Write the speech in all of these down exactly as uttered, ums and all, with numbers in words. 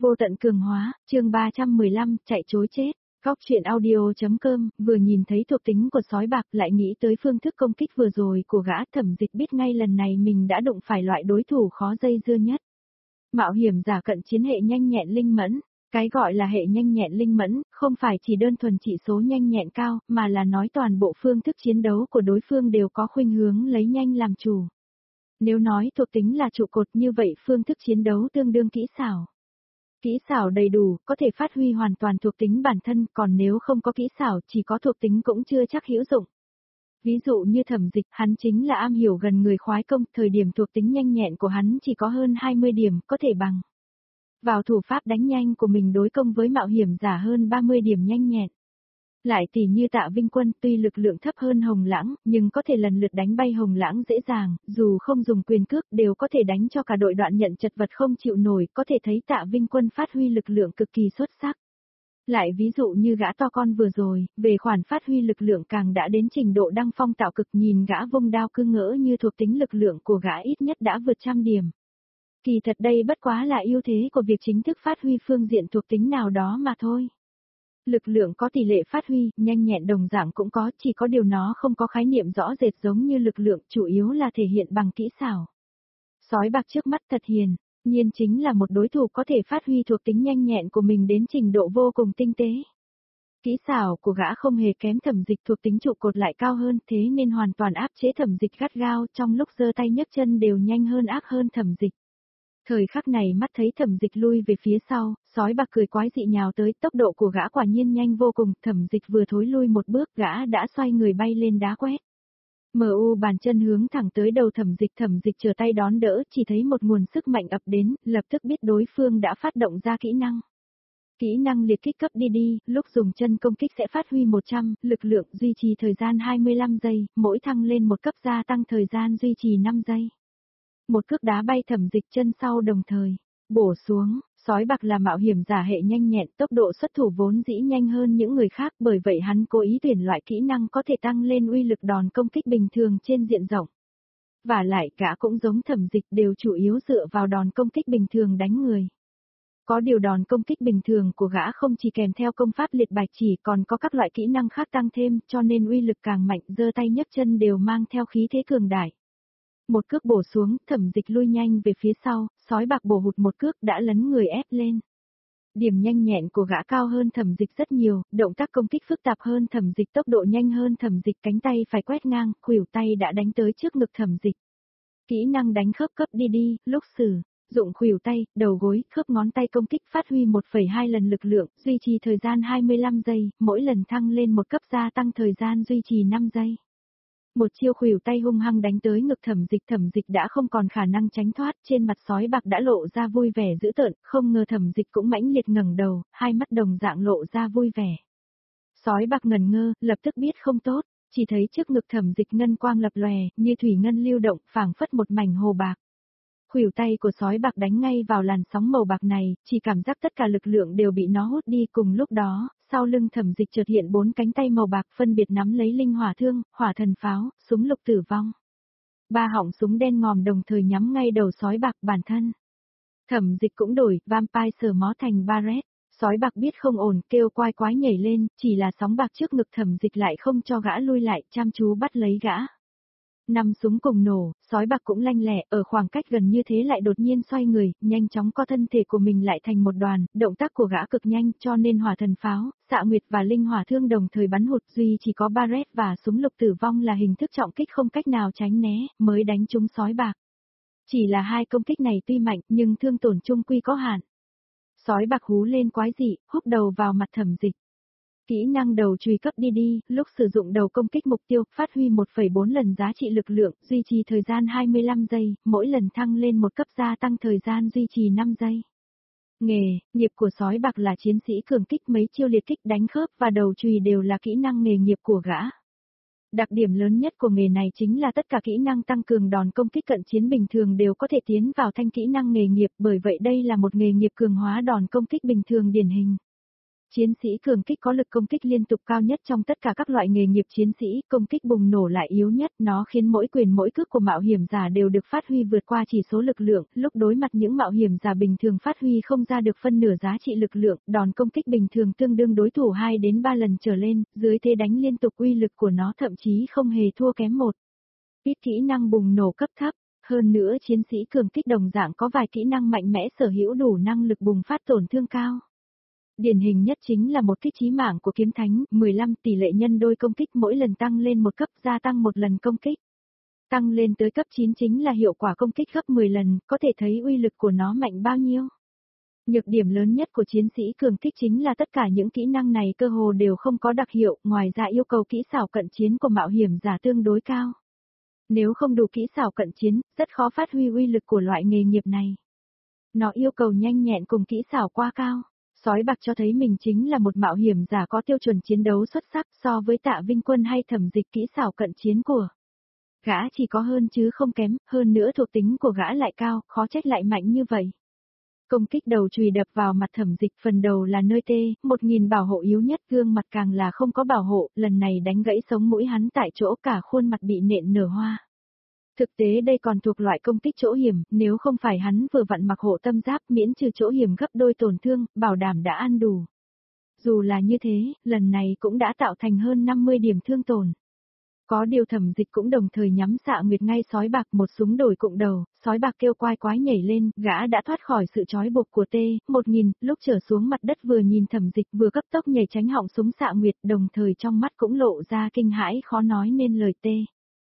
Vô tận cường hóa, chương ba trăm mười lăm, chạy chối chết. Góc truyện audio.com, vừa nhìn thấy thuộc tính của sói bạc lại nghĩ tới phương thức công kích vừa rồi của gã. Thẩm Dịch biết ngay lần này mình đã đụng phải loại đối thủ khó dây dưa nhất. Mạo hiểm giả cận chiến hệ nhanh nhẹn linh mẫn. Cái gọi là hệ nhanh nhẹn linh mẫn, không phải chỉ đơn thuần chỉ số nhanh nhẹn cao, mà là nói toàn bộ phương thức chiến đấu của đối phương đều có khuynh hướng lấy nhanh làm chủ. Nếu nói thuộc tính là trụ cột như vậy phương thức chiến đấu tương đương kỹ xảo. Kỹ xảo đầy đủ, có thể phát huy hoàn toàn thuộc tính bản thân, còn nếu không có kỹ xảo chỉ có thuộc tính cũng chưa chắc hữu dụng. Ví dụ như Thẩm Dịch, hắn chính là am hiểu gần người khoái công, thời điểm thuộc tính nhanh nhẹn của hắn chỉ có hơn hai mươi điểm, có thể bằng vào thủ pháp đánh nhanh của mình đối công với mạo hiểm giả hơn ba mươi điểm nhanh nhẹn. Lại tỉ như Tạ Vinh Quân, tuy lực lượng thấp hơn Hồng Lãng, nhưng có thể lần lượt đánh bay Hồng Lãng dễ dàng, dù không dùng quyền cước đều có thể đánh cho cả đội đoạn nhận chật vật không chịu nổi, có thể thấy Tạ Vinh Quân phát huy lực lượng cực kỳ xuất sắc. Lại ví dụ như gã to con vừa rồi, về khoản phát huy lực lượng càng đã đến trình độ đăng phong tạo cực, nhìn gã vung đao cứ ngỡ như thuộc tính lực lượng của gã ít nhất đã vượt trăm điểm. Kỳ thật đây bất quá là ưu thế của việc chính thức phát huy phương diện thuộc tính nào đó mà thôi. Lực lượng có tỷ lệ phát huy, nhanh nhẹn đồng dạng cũng có, chỉ có điều nó không có khái niệm rõ rệt giống như lực lượng, chủ yếu là thể hiện bằng kỹ xảo. Sói bạc trước mắt thật hiền, nhiên chính là một đối thủ có thể phát huy thuộc tính nhanh nhẹn của mình đến trình độ vô cùng tinh tế. Kỹ xảo của gã không hề kém Thẩm Dịch, thuộc tính trụ cột lại cao hơn, thế nên hoàn toàn áp chế Thẩm Dịch gắt gao, trong lúc giơ tay nhấc chân đều nhanh hơn ác hơn Thẩm Dịch. Thời khắc này mắt thấy Thẩm Dịch lui về phía sau, sói bạc cười quái dị nhào tới, tốc độ của gã quả nhiên nhanh vô cùng, Thẩm Dịch vừa thối lui một bước, gã đã xoay người bay lên đá quét. em u bàn chân hướng thẳng tới đầu Thẩm Dịch, Thẩm Dịch trở tay đón đỡ, chỉ thấy một nguồn sức mạnh ập đến, lập tức biết đối phương đã phát động ra kỹ năng. Kỹ năng liệt kích cấp đi đi, lúc dùng chân công kích sẽ phát huy một trăm, lực lượng duy trì thời gian hai mươi lăm giây, mỗi thăng lên một cấp gia tăng thời gian duy trì năm giây. Một cước đá bay Thẩm Dịch chân sau đồng thời, bổ xuống, sói bạc là mạo hiểm giả hệ nhanh nhẹn, tốc độ xuất thủ vốn dĩ nhanh hơn những người khác, bởi vậy hắn cố ý tuyển loại kỹ năng có thể tăng lên uy lực đòn công kích bình thường trên diện rộng. Và lại cả cũng giống Thẩm Dịch đều chủ yếu dựa vào đòn công kích bình thường đánh người. Có điều đòn công kích bình thường của gã không chỉ kèm theo công pháp liệt bạch chỉ còn có các loại kỹ năng khác tăng thêm, cho nên uy lực càng mạnh, giơ tay nhấc chân đều mang theo khí thế cường đại. Một cước bổ xuống, Thẩm Dịch lui nhanh về phía sau, sói bạc bổ hụt một cước đã lấn người ép lên. Điểm nhanh nhẹn của gã cao hơn Thẩm Dịch rất nhiều, động tác công kích phức tạp hơn Thẩm Dịch, tốc độ nhanh hơn Thẩm Dịch, cánh tay phải quét ngang, khuỷu tay đã đánh tới trước ngực Thẩm Dịch. Kỹ năng đánh khớp cấp đi đi, lúc sử dụng khuỷu tay, đầu gối, khớp ngón tay công kích phát huy một phẩy hai lần lực lượng, duy trì thời gian hai mươi lăm giây, mỗi lần thăng lên một cấp gia tăng thời gian duy trì năm giây. Một chiêu khuỷu tay hung hăng đánh tới ngực Thẩm Dịch, Thẩm Dịch đã không còn khả năng tránh thoát, trên mặt sói bạc đã lộ ra vui vẻ dữ tợn, không ngờ Thẩm Dịch cũng mãnh liệt ngẩng đầu, hai mắt đồng dạng lộ ra vui vẻ. Sói bạc ngần ngơ, lập tức biết không tốt, chỉ thấy trước ngực Thẩm Dịch ngân quang lập lòe, như thủy ngân lưu động, phảng phất một mảnh hồ bạc. Khuỷu tay của sói bạc đánh ngay vào làn sóng màu bạc này, chỉ cảm giác tất cả lực lượng đều bị nó hút đi, cùng lúc đó, sau lưng Thẩm Dịch chợt hiện bốn cánh tay màu bạc phân biệt nắm lấy linh hỏa thương, hỏa thần pháo, súng lục tử vong. Ba họng súng đen ngòm đồng thời nhắm ngay đầu sói bạc bản thân. Thẩm Dịch cũng đổi, vampire sờ mó thành Barret, sói bạc biết không ổn, kêu quái quái nhảy lên, chỉ là sóng bạc trước ngực Thẩm Dịch lại không cho gã lui lại, chăm chú bắt lấy gã. Năm súng cùng nổ, sói bạc cũng lanh lẹ, ở khoảng cách gần như thế lại đột nhiên xoay người, nhanh chóng co thân thể của mình lại thành một đoàn, động tác của gã cực nhanh cho nên hỏa thần pháo, xạ nguyệt và linh hỏa thương đồng thời bắn hụt, duy chỉ có Barret và súng lục tử vong là hình thức trọng kích không cách nào tránh né, mới đánh trúng sói bạc. Chỉ là hai công kích này tuy mạnh nhưng thương tổn chung quy có hạn. Sói bạc hú lên quái dị, húc đầu vào mặt Thẩm Dịch. Kỹ năng đầu chùy cấp đi đi, lúc sử dụng đầu công kích mục tiêu, phát huy một phẩy bốn lần giá trị lực lượng, duy trì thời gian hai mươi lăm giây, mỗi lần thăng lên một cấp gia tăng thời gian duy trì năm giây. Nghề, nghiệp của sói bạc là chiến sĩ cường kích, mấy chiêu liệt kích, đánh khớp và đầu chùy đều là kỹ năng nghề nghiệp của gã. Đặc điểm lớn nhất của nghề này chính là tất cả kỹ năng tăng cường đòn công kích cận chiến bình thường đều có thể tiến vào thanh kỹ năng nghề nghiệp, bởi vậy đây là một nghề nghiệp cường hóa đòn công kích bình thường điển hình. Chiến sĩ cường kích có lực công kích liên tục cao nhất trong tất cả các loại nghề nghiệp chiến sĩ, công kích bùng nổ lại yếu nhất, nó khiến mỗi quyền mỗi cước của mạo hiểm giả đều được phát huy vượt qua chỉ số lực lượng, lúc đối mặt những mạo hiểm giả bình thường phát huy không ra được phân nửa giá trị lực lượng, đòn công kích bình thường tương đương đối thủ hai đến ba lần trở lên, dưới thế đánh liên tục uy lực của nó thậm chí không hề thua kém một ít kỹ năng bùng nổ cấp thấp. Hơn nữa chiến sĩ cường kích đồng dạng có vài kỹ năng mạnh mẽ sở hữu đủ năng lực bùng phát tổn thương cao. Điển hình nhất chính là một kích chí mạng của kiếm thánh, mười lăm tỷ lệ nhân đôi công kích mỗi lần tăng lên một cấp gia tăng một lần công kích. Tăng lên tới cấp chín chính là hiệu quả công kích gấp mười lần, có thể thấy uy lực của nó mạnh bao nhiêu. Nhược điểm lớn nhất của chiến sĩ cường kích chính là tất cả những kỹ năng này cơ hồ đều không có đặc hiệu, ngoài ra yêu cầu kỹ xảo cận chiến của mạo hiểm giả tương đối cao. Nếu không đủ kỹ xảo cận chiến, rất khó phát huy uy lực của loại nghề nghiệp này. Nó yêu cầu nhanh nhẹn cùng kỹ xảo quá cao. Sói bạc cho thấy mình chính là một mạo hiểm giả có tiêu chuẩn chiến đấu xuất sắc so với Tạ Vinh Quân hay Thẩm Dịch kỹ xảo cận chiến của gã chỉ có hơn chứ không kém, hơn nữa thuộc tính của gã lại cao, khó trách lại mạnh như vậy. Công kích đầu chùy đập vào mặt Thẩm Dịch, phần đầu là nơi tê, một nghìn bảo hộ yếu nhất, gương mặt càng là không có bảo hộ, lần này đánh gãy sống mũi hắn tại chỗ, cả khuôn mặt bị nện nở hoa. Thực tế đây còn thuộc loại công kích chỗ hiểm, nếu không phải hắn vừa vặn mặc hộ tâm giáp miễn trừ chỗ hiểm gấp đôi tổn thương, bảo đảm đã ăn đủ. Dù là như thế, lần này cũng đã tạo thành hơn năm mươi điểm thương tổn. Có điều Thẩm Dịch cũng đồng thời nhắm xạ nguyệt ngay sói bạc, một súng đổi cụng đầu, sói bạc kêu quái quái nhảy lên, gã đã thoát khỏi sự trói buộc của T một nghìn, lúc trở xuống mặt đất vừa nhìn Thẩm Dịch vừa cấp tốc nhảy tránh họng súng xạ nguyệt, đồng thời trong mắt cũng lộ ra kinh hãi khó nói nên lời T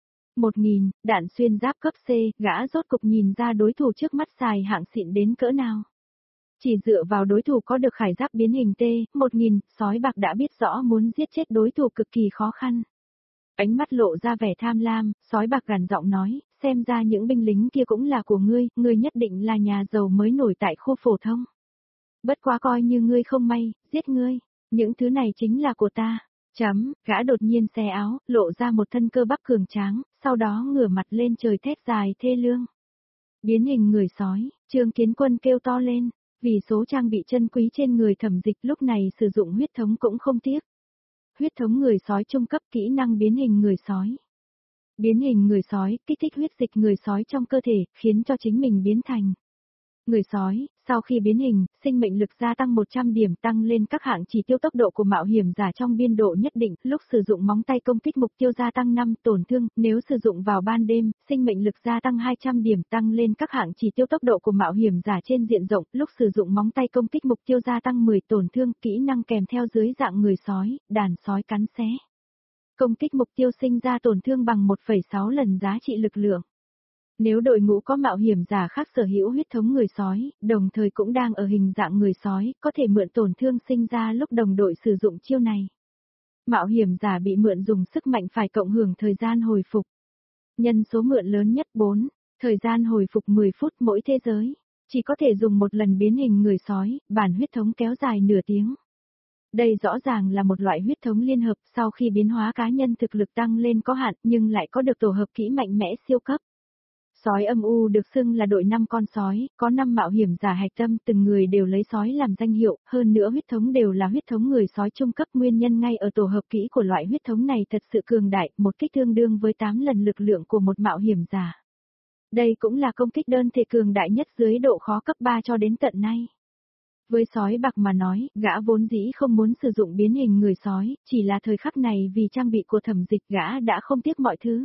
một nghìn, đạn xuyên giáp cấp C, gã rốt cục nhìn ra đối thủ trước mắt xài hạng xịn đến cỡ nào. Chỉ dựa vào đối thủ có được khải giáp biến hình T một nghìn, sói bạc đã biết rõ muốn giết chết đối thủ cực kỳ khó khăn. Ánh mắt lộ ra vẻ tham lam, sói bạc gằn giọng nói, xem ra những binh lính kia cũng là của ngươi, ngươi nhất định là nhà giàu mới nổi tại khu phổ thông. Bất quá coi như ngươi không may, giết ngươi, những thứ này chính là của ta. Chấm, gã đột nhiên xé áo, lộ ra một thân cơ bắp cường tráng, sau đó ngửa mặt lên trời thét dài thê lương. Biến hình người sói, Trương Kiến Quân kêu to lên, vì số trang bị chân quý trên người Thẩm Dịch lúc này sử dụng huyết thống cũng không tiếc. Huyết thống người sói trung cấp, kỹ năng biến hình người sói. Biến hình người sói, kích thích huyết dịch người sói trong cơ thể, khiến cho chính mình biến thành người sói. Sau khi biến hình, sinh mệnh lực gia tăng một trăm điểm, tăng lên các hạng chỉ tiêu tốc độ của mạo hiểm giả trong biên độ nhất định, lúc sử dụng móng tay công kích mục tiêu gia tăng năm tổn thương, nếu sử dụng vào ban đêm, sinh mệnh lực gia tăng hai trăm điểm, tăng lên các hạng chỉ tiêu tốc độ của mạo hiểm giả trên diện rộng, lúc sử dụng móng tay công kích mục tiêu gia tăng mười tổn thương, kỹ năng kèm theo dưới dạng người sói, đàn sói cắn xé. Công kích mục tiêu sinh ra tổn thương bằng một phẩy sáu lần giá trị lực lượng. Nếu đội ngũ có mạo hiểm giả khác sở hữu huyết thống người sói, đồng thời cũng đang ở hình dạng người sói, có thể mượn tổn thương sinh ra lúc đồng đội sử dụng chiêu này. Mạo hiểm giả bị mượn dùng sức mạnh phải cộng hưởng thời gian hồi phục. Nhân số mượn lớn nhất bốn, thời gian hồi phục mười phút mỗi thế giới. Chỉ có thể dùng một lần biến hình người sói, bản huyết thống kéo dài nửa tiếng. Đây rõ ràng là một loại huyết thống liên hợp, sau khi biến hóa cá nhân thực lực tăng lên có hạn nhưng lại có được tổ hợp kỹ mạnh mẽ siêu cấp. Sói âm u được xưng là đội năm con sói, có năm mạo hiểm giả hạch tâm, từng người đều lấy sói làm danh hiệu, hơn nữa huyết thống đều là huyết thống người sói trung cấp, nguyên nhân ngay ở tổ hợp kỹ của loại huyết thống này thật sự cường đại, một kích tương đương với tám lần lực lượng của một mạo hiểm giả. Đây cũng là công kích đơn thể cường đại nhất dưới độ khó cấp ba cho đến tận nay. Với sói bạc mà nói, gã vốn dĩ không muốn sử dụng biến hình người sói, chỉ là thời khắc này vì trang bị của Thẩm Dịch gã đã không tiếc mọi thứ.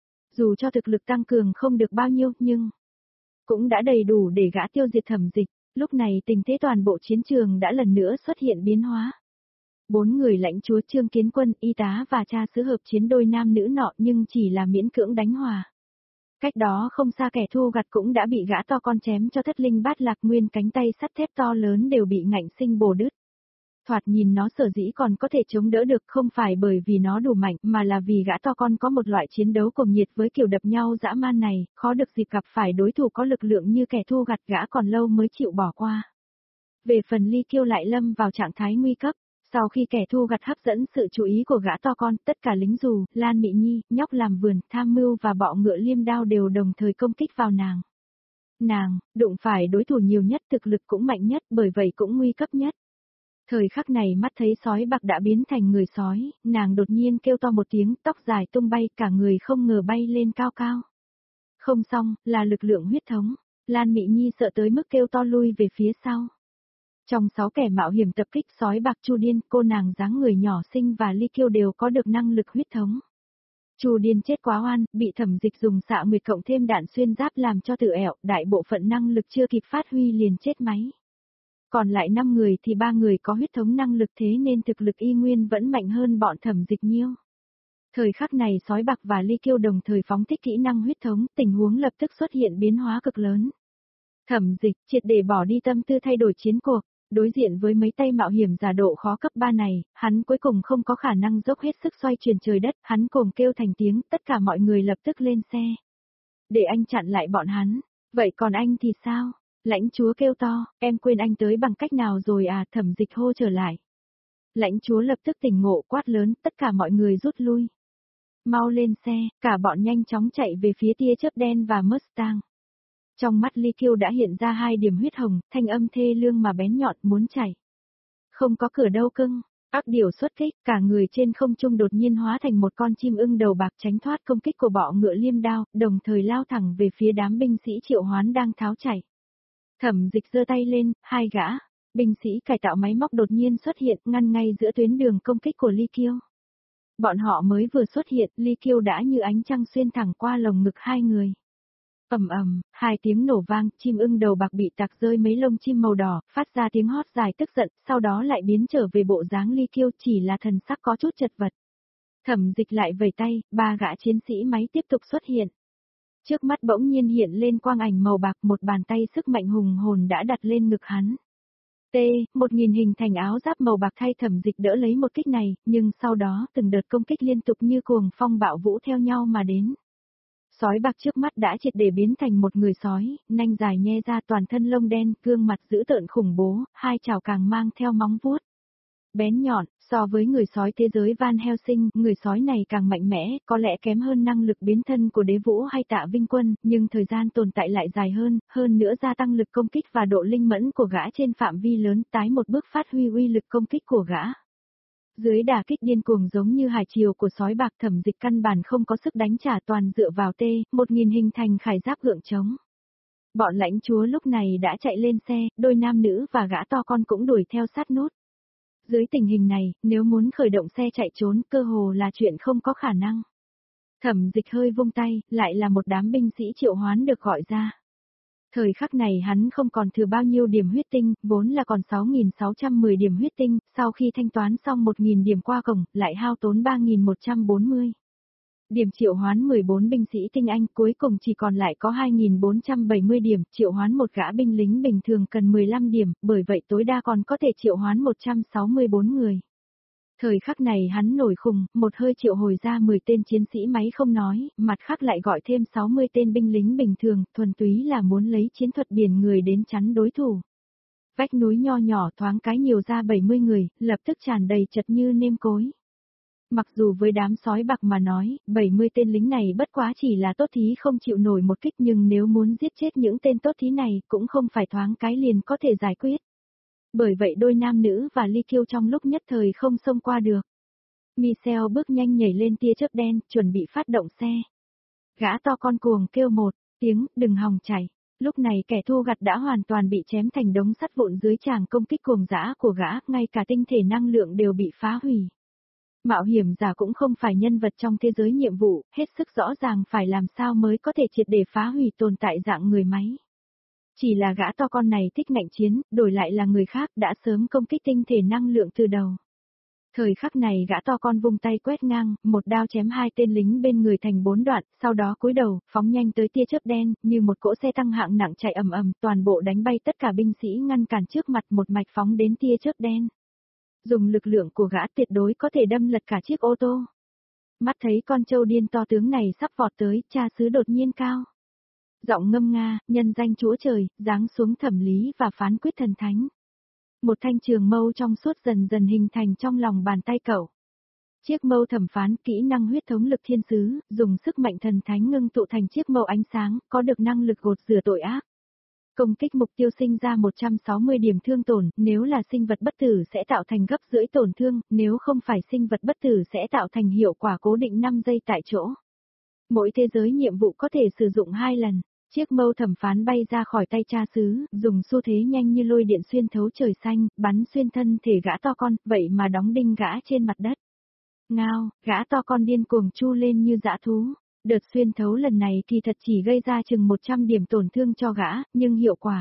Dù cho thực lực tăng cường không được bao nhiêu, nhưng cũng đã đầy đủ để gã tiêu diệt Thẩm Dịch. Lúc này tình thế toàn bộ chiến trường đã lần nữa xuất hiện biến hóa. Bốn người lãnh chúa Trương Kiến Quân, y tá và cha xứ hợp chiến đôi nam nữ nọ nhưng chỉ là miễn cưỡng đánh hòa. Cách đó không xa kẻ thu gặt cũng đã bị gã to con chém cho thất linh bát lạc, nguyên cánh tay sắt thép to lớn đều bị ngạnh sinh bổ đứt. Thoạt nhìn nó sở dĩ còn có thể chống đỡ được không phải bởi vì nó đủ mạnh mà là vì gã to con có một loại chiến đấu cuồng nhiệt với kiểu đập nhau dã man này, khó được dịp gặp phải đối thủ có lực lượng như kẻ thu gặt gã còn lâu mới chịu bỏ qua. Về phần Ly Kiêu lại lâm vào trạng thái nguy cấp, sau khi kẻ thu gặt hấp dẫn sự chú ý của gã to con, tất cả lính dù, Lan Mị Nhi, nhóc làm vườn, tham mưu và bọ ngựa liêm đao đều đồng thời công kích vào nàng. Nàng, đụng phải đối thủ nhiều nhất, thực lực cũng mạnh nhất, bởi vậy cũng nguy cấp nhất. Thời khắc này mắt thấy sói bạc đã biến thành người sói, nàng đột nhiên kêu to một tiếng, tóc dài tung bay, cả người không ngờ bay lên cao cao. Không xong, là lực lượng huyết thống. Lan Mị Nhi sợ tới mức kêu to lui về phía sau. Trong sáu kẻ mạo hiểm tập kích sói bạc Chu Điên, cô nàng dáng người nhỏ xinh và Ly Kiêu đều có được năng lực huyết thống. Chu Điên chết quá oan, bị Thẩm Dịch dùng xạ nguyệt cộng thêm đạn xuyên giáp làm cho tự ẹo, đại bộ phận năng lực chưa kịp phát huy liền chết máy. Còn lại năm người thì ba người có huyết thống năng lực thế nên thực lực y nguyên vẫn mạnh hơn bọn Thẩm Dịch nhiêu. Thời khắc này sói bạc và Ly Kiêu đồng thời phóng thích kỹ năng huyết thống, tình huống lập tức xuất hiện biến hóa cực lớn. Thẩm Dịch triệt để bỏ đi tâm tư thay đổi chiến cuộc, đối diện với mấy tay mạo hiểm giả độ khó cấp ba này, hắn cuối cùng không có khả năng dốc hết sức xoay chuyển trời đất, hắn cùng kêu thành tiếng, tất cả mọi người lập tức lên xe. Để anh chặn lại bọn hắn, vậy còn anh thì sao? Lãnh chúa kêu to, em quên anh tới bằng cách nào rồi à, Thẩm Dịch hô trở lại. Lãnh chúa lập tức tỉnh ngộ quát lớn, tất cả mọi người rút lui. Mau lên xe, cả bọn nhanh chóng chạy về phía tia chớp đen và Mustang. Trong mắt Ly Kiêu đã hiện ra hai điểm huyết hồng, thanh âm thê lương mà bén nhọn muốn chảy. Không có cửa đâu cưng, ác điều xuất kích, cả người trên không trung đột nhiên hóa thành một con chim ưng đầu bạc tránh thoát công kích của bọ ngựa liêm đao, đồng thời lao thẳng về phía đám binh sĩ Triệu Hoán đang tháo chạy. Thẩm Dịch giơ tay lên, hai gã, binh sĩ cải tạo máy móc đột nhiên xuất hiện ngăn ngay giữa tuyến đường công kích của Ly Kiêu. Bọn họ mới vừa xuất hiện, Ly Kiêu đã như ánh trăng xuyên thẳng qua lồng ngực hai người. Ầm ầm, hai tiếng nổ vang, chim ưng đầu bạc bị tạc rơi mấy lông chim màu đỏ, phát ra tiếng hót dài tức giận, sau đó lại biến trở về bộ dáng Ly Kiêu, chỉ là thần sắc có chút chật vật. Thẩm Dịch lại vẩy tay, ba gã chiến sĩ máy tiếp tục xuất hiện. Trước mắt bỗng nhiên hiện lên quang ảnh màu bạc, một bàn tay sức mạnh hùng hồn đã đặt lên ngực hắn. T, một nghìn hình thành áo giáp màu bạc thay Thẩm Dịch đỡ lấy một kích này, nhưng sau đó từng đợt công kích liên tục như cuồng phong bạo vũ theo nhau mà đến. Sói bạc trước mắt đã triệt để biến thành một người sói, nanh dài nhe ra toàn thân lông đen, gương mặt dữ tợn khủng bố, hai chảo càng mang theo móng vuốt bén nhọn, so với người sói thế giới Van Helsing, người sói này càng mạnh mẽ, có lẽ kém hơn năng lực biến thân của Đế Vũ hay Tạ Vinh Quân, nhưng thời gian tồn tại lại dài hơn, hơn nữa gia tăng lực công kích và độ linh mẫn của gã trên phạm vi lớn, tái một bước phát huy uy lực công kích của gã. Dưới đả kích điên cuồng giống như hải triều của sói bạc, Thẩm Dịch căn bản không có sức đánh trả, toàn dựa vào T, một nghìn hình thành khải giáp gượng chống. Bọn lãnh chúa lúc này đã chạy lên xe, đôi nam nữ và gã to con cũng đuổi theo sát nút. Dưới tình hình này, nếu muốn khởi động xe chạy trốn, cơ hồ là chuyện không có khả năng. Thẩm Dịch hơi vung tay, lại là một đám binh sĩ Triệu Hoán được gọi ra. Thời khắc này hắn không còn thừa bao nhiêu điểm huyết tinh, vốn là còn sáu nghìn sáu trăm mười điểm huyết tinh, sau khi thanh toán xong một nghìn điểm qua cổng, lại hao tốn ba nghìn một trăm bốn mươi. Điểm Triệu Hoán mười bốn binh sĩ tinh anh, cuối cùng chỉ còn lại có hai nghìn bốn trăm bảy mươi điểm, Triệu Hoán một gã binh lính bình thường cần mười lăm điểm, bởi vậy tối đa còn có thể Triệu Hoán một trăm sáu mươi bốn người. Thời khắc này hắn nổi khùng, một hơi triệu hồi ra mười tên chiến sĩ máy không nói, mặt khác lại gọi thêm sáu mươi tên binh lính bình thường, thuần túy là muốn lấy chiến thuật biển người đến chắn đối thủ. Vách núi nho nhỏ thoáng cái nhiều ra bảy mươi người, lập tức tràn đầy chật như nêm cối. Mặc dù với đám sói bạc mà nói, bảy mươi tên lính này bất quá chỉ là tốt thí không chịu nổi một kích, nhưng nếu muốn giết chết những tên tốt thí này cũng không phải thoáng cái liền có thể giải quyết. Bởi vậy đôi nam nữ và Ly Kiêu trong lúc nhất thời không xông qua được. Michel bước nhanh nhảy lên tia chớp đen, chuẩn bị phát động xe. Gã to con cuồng kêu một tiếng, đừng hòng chạy. Lúc này kẻ thua gặt đã hoàn toàn bị chém thành đống sắt vụn dưới tràng công kích cuồng dã của gã, ngay cả tinh thể năng lượng đều bị phá hủy. Mạo hiểm giả cũng không phải nhân vật trong thế giới nhiệm vụ, hết sức rõ ràng phải làm sao mới có thể triệt để phá hủy tồn tại dạng người máy. Chỉ là gã to con này thích ngạnh chiến, đổi lại là người khác đã sớm công kích tinh thể năng lượng từ đầu. Thời khắc này gã to con vung tay quét ngang, một đao chém hai tên lính bên người thành bốn đoạn, sau đó cúi đầu, phóng nhanh tới tia chớp đen, như một cỗ xe tăng hạng nặng chạy ầm ầm, toàn bộ đánh bay tất cả binh sĩ ngăn cản trước mặt, một mạch phóng đến tia chớp đen. Dùng lực lượng của gã tuyệt đối có thể đâm lật cả chiếc ô tô. Mắt thấy con trâu điên to tướng này sắp vọt tới, cha xứ đột nhiên cao. Giọng ngâm nga, nhân danh Chúa Trời, giáng xuống thẩm lý và phán quyết thần thánh. Một thanh trường mâu trong suốt dần dần hình thành trong lòng bàn tay cậu. Chiếc mâu thẩm phán, kỹ năng huyết thống lực thiên sứ, dùng sức mạnh thần thánh ngưng tụ thành chiếc mâu ánh sáng, có được năng lực gột rửa tội ác. Công kích mục tiêu sinh ra một trăm sáu mươi điểm thương tổn, nếu là sinh vật bất tử sẽ tạo thành gấp rưỡi tổn thương, nếu không phải sinh vật bất tử sẽ tạo thành hiệu quả cố định năm giây tại chỗ. Mỗi thế giới nhiệm vụ có thể sử dụng hai lần. Chiếc mâu thẩm phán bay ra khỏi tay cha xứ, dùng xu thế nhanh như lôi điện xuyên thấu trời xanh, bắn xuyên thân thể gã to con, vậy mà đóng đinh gã trên mặt đất. Ngao, gã to con điên cuồng chu lên như dã thú. Đợt xuyên thấu lần này kỳ thật chỉ gây ra chừng một trăm điểm tổn thương cho gã, nhưng hiệu quả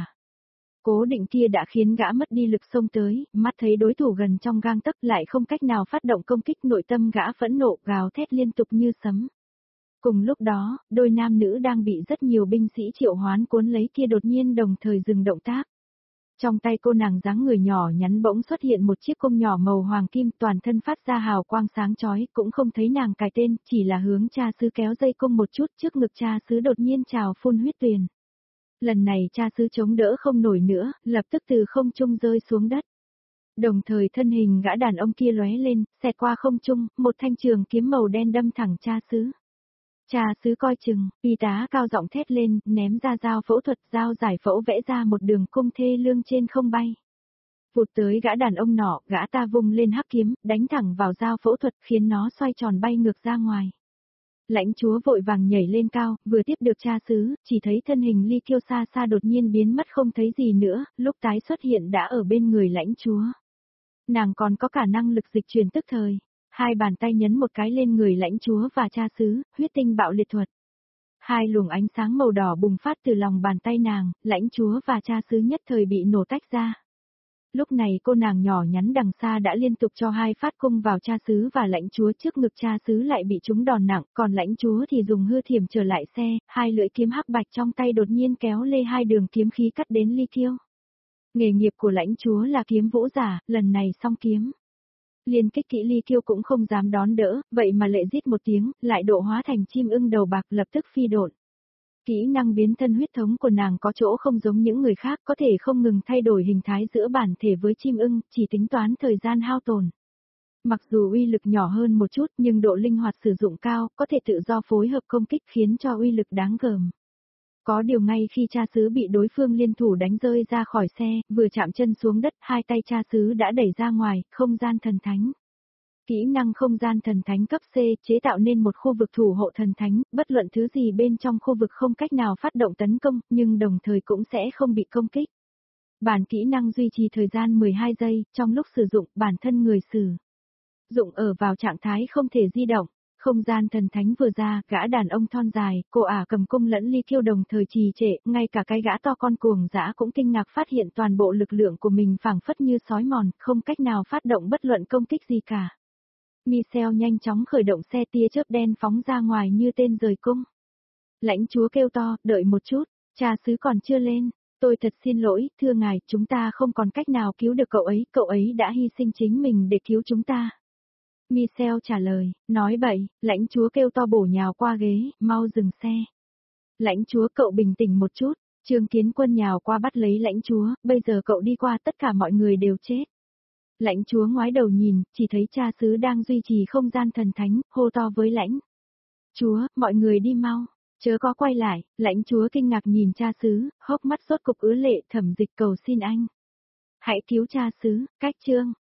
cố định kia đã khiến gã mất đi lực xông tới, mắt thấy đối thủ gần trong gang tấc lại không cách nào phát động công kích, nội tâm gã phẫn nộ gào thét liên tục như sấm. Cùng lúc đó, đôi nam nữ đang bị rất nhiều binh sĩ triệu hoán cuốn lấy kia đột nhiên đồng thời dừng động tác. Trong tay cô nàng dáng người nhỏ nhắn bỗng xuất hiện một chiếc cung nhỏ màu hoàng kim, toàn thân phát ra hào quang sáng chói, cũng không thấy nàng cài tên, chỉ là hướng cha xứ kéo dây cung một chút, trước ngực cha xứ đột nhiên trào phun huyết tuyền. Lần này cha xứ chống đỡ không nổi nữa, lập tức từ không trung rơi xuống đất. Đồng thời thân hình gã đàn ông kia lóe lên, xẹt qua không trung, một thanh trường kiếm màu đen đâm thẳng cha xứ. Cha xứ coi chừng, y tá cao giọng thét lên, ném ra dao phẫu thuật, dao giải phẫu vẽ ra một đường cung thê lương trên không bay. Vụt tới gã đàn ông nọ, gã ta vung lên hắc kiếm, đánh thẳng vào dao phẫu thuật, khiến nó xoay tròn bay ngược ra ngoài. Lãnh chúa vội vàng nhảy lên cao, vừa tiếp được cha xứ, chỉ thấy thân hình Ly Kiêu xa xa đột nhiên biến mất không thấy gì nữa, lúc tái xuất hiện đã ở bên người lãnh chúa. Nàng còn có cả năng lực dịch chuyển tức thời. Hai bàn tay nhấn một cái lên người lãnh chúa và cha xứ, huyết tinh bạo liệt thuật. Hai luồng ánh sáng màu đỏ bùng phát từ lòng bàn tay nàng, lãnh chúa và cha xứ nhất thời bị nổ tách ra. Lúc này cô nàng nhỏ nhắn đằng xa đã liên tục cho hai phát cung vào cha xứ và lãnh chúa, trước ngực cha xứ lại bị trúng đòn nặng, còn lãnh chúa thì dùng hư thiểm trở lại xe, hai lưỡi kiếm hắc bạch trong tay đột nhiên kéo lê hai đường kiếm khí cắt đến Ly Kiêu. Nghề nghiệp của lãnh chúa là kiếm vũ giả, lần này song kiếm. Liên kích kỹ Ly Kiêu cũng không dám đón đỡ, vậy mà lệ rít một tiếng, lại độ hóa thành chim ưng đầu bạc lập tức phi độn. Kỹ năng biến thân huyết thống của nàng có chỗ không giống những người khác, có thể không ngừng thay đổi hình thái giữa bản thể với chim ưng, chỉ tính toán thời gian hao tổn. Mặc dù uy lực nhỏ hơn một chút nhưng độ linh hoạt sử dụng cao, có thể tự do phối hợp công kích khiến cho uy lực đáng gờm. Có điều ngay khi cha xứ bị đối phương liên thủ đánh rơi ra khỏi xe, vừa chạm chân xuống đất, hai tay cha xứ đã đẩy ra ngoài, không gian thần thánh. Kỹ năng không gian thần thánh cấp C chế tạo nên một khu vực thủ hộ thần thánh, bất luận thứ gì bên trong khu vực không cách nào phát động tấn công, nhưng đồng thời cũng sẽ không bị công kích. Bản kỹ năng duy trì thời gian mười hai giây, trong lúc sử dụng, bản thân người sử dụng ở vào trạng thái không thể di động. Không gian thần thánh vừa ra, gã đàn ông thon dài, cô ả cầm cung lẫn Ly Kiêu đồng thời trì trệ, ngay cả cái gã to con cuồng dã cũng kinh ngạc phát hiện toàn bộ lực lượng của mình phảng phất như sói mòn, không cách nào phát động bất luận công kích gì cả. Michelle nhanh chóng khởi động xe, tia chớp đen phóng ra ngoài như tên rời cung. Lãnh chúa kêu to, đợi một chút, cha xứ còn chưa lên, tôi thật xin lỗi, thưa ngài, chúng ta không còn cách nào cứu được cậu ấy, cậu ấy đã hy sinh chính mình để cứu chúng ta. Michelle trả lời, nói bậy, lãnh chúa kêu to bổ nhào qua ghế, mau dừng xe. Lãnh chúa cậu bình tĩnh một chút, Trương Kiến Quân nhào qua bắt lấy lãnh chúa, bây giờ cậu đi qua tất cả mọi người đều chết. Lãnh chúa ngoái đầu nhìn, chỉ thấy cha xứ đang duy trì không gian thần thánh, hô to với lãnh chúa, mọi người đi mau, chớ có quay lại, lãnh chúa kinh ngạc nhìn cha xứ, hốc mắt sốt cục ứa lệ, Thẩm Dịch cầu xin anh. Hãy cứu cha xứ, cách chương.